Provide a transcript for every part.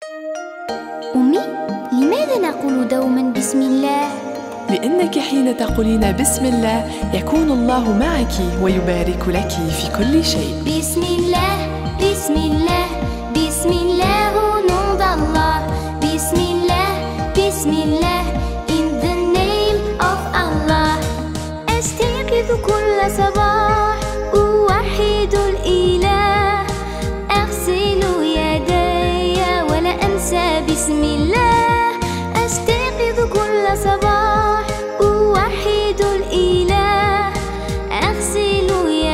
أمي، لماذا نقول دوما بسم الله؟ لأنك حين تقولين بسم الله يكون الله معك ويبارك لك في كل شيء. بسم الله، بسم الله، بسم الله au nom d'Allah. بسم الله، بسم الله، in the name of Allah. أستيقظ كل صباح أوحد الإله، أغسل يدي ولا أنسى بسم الله. أستيقظ كل صباح أوحد الإله، أغسل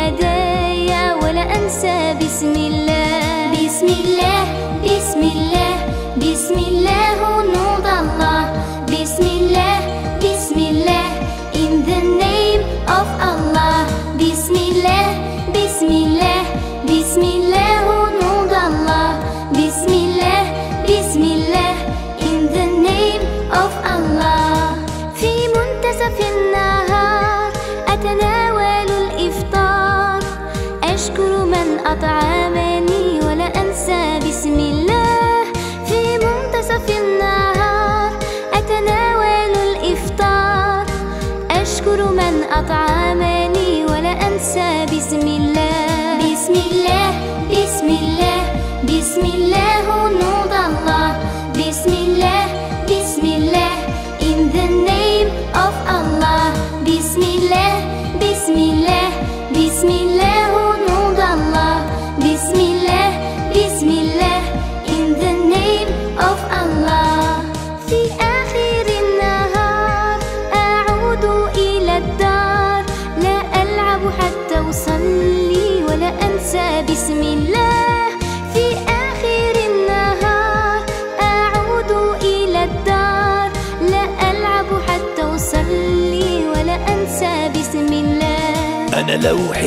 يدي ولا أنسى بسم الله. بسم الله، بسم الله، بسم الله au nom d'Allah. بسم الله، بسم الله، in the name of Allah. بسم الله، بسم الله، بسم الله au nom d'Allah. بسم الله، بسم الله، in the name of Allah. في منتصف النهار أتناول الإفطار، أشكر من أطعمني ولا أنسى بسم الله. في منتصف النهار أتناول الإفطار، أشكر من أطعمني ولا أنسى بسم الله. بسم الله، بسم الله، بسم الله au nom d'Allah. بسم الله، بسم الله، in the name of Allah. بسم الله، بسم الله، بسم الله au nom d'Allah. بسم الله، بسم الله، in the name of Allah. في آخر النهار أعود إلى الدار، لا ألعب حتى أصلي ولا أنسى بسم الله. في آخر النهار أعود إلى الدار، لا ألعب حتى أصلي ولا أنسى بسم الله. أنا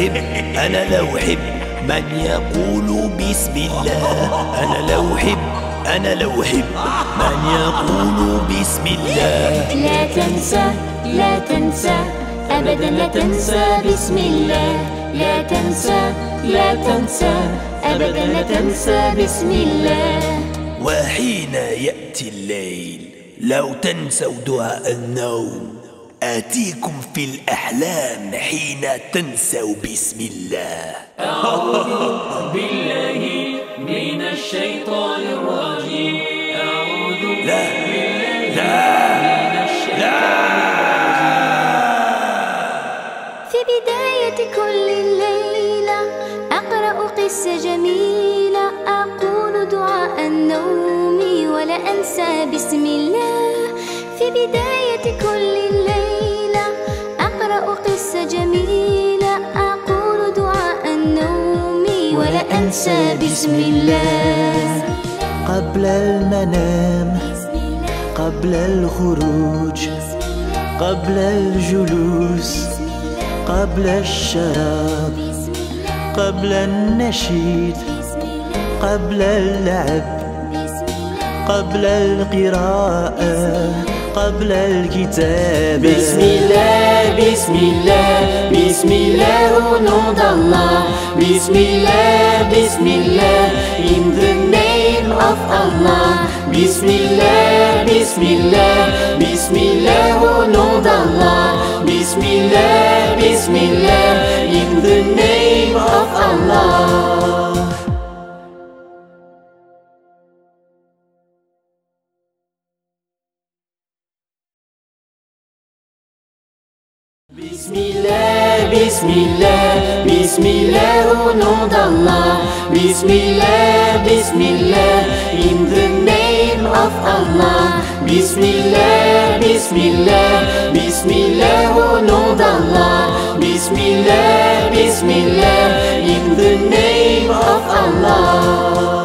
لو أحب من يقول بسم الله. أنا لو أحب من يقول بسم الله. لا تنسى، لا تنسى، أبدا لا تنسى بسم الله. لا تنسى، لا تنسى، أبدا لا تنسى بسم الله. وحين يأتي الليل لو تنسوا دعاء النوم، آتيكم في الأحلام حين تنسوا بسم الله. أعوذ بالله من الشيطان الرجيم. أعوذ بالله من الشيطان الرجيم. في بداية كل ليلة أقرأ قصة جميلة، أقول دعاء النوم ولا أنسى بسم الله. في بداية كل ليلة أقرأ قصة جميلة، أقول دعاء النوم ولا أنسى بسم الله. قبل المنام، قبل الخروج، قبل الجلوس، قبل الشراب، قبل النشيد، قبل اللعب، قبل القراءة، قبل الكتاب. بسم الله، بسم الله، بسم الله au nom d'Allah. بسم الله، بسم الله، in the name of Allah. بسم الله، بسم الله، بسم الله au nom d'Allah. بسم الله، بسم الله، in the name of Allah. بسم الله، بسم الله، بسم الله au nom d'Allah. بسم الله، بسم الله، in the name of Allah. بسم الله، بسم الله، بسم الله au nom d'Allah. بسم الله، بسم الله، in the name of Allah.